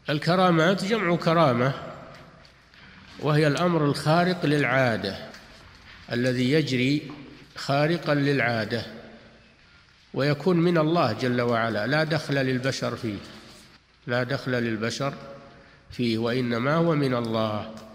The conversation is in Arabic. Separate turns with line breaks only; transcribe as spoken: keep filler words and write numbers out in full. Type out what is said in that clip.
الكرامات جمع كرامة، وهي الأمر الخارق للعادة الذي يجري خارقا للعادة، ويكون من الله جل وعلا، لا دخل للبشر فيه لا دخل للبشر فيه وإنما هو من الله.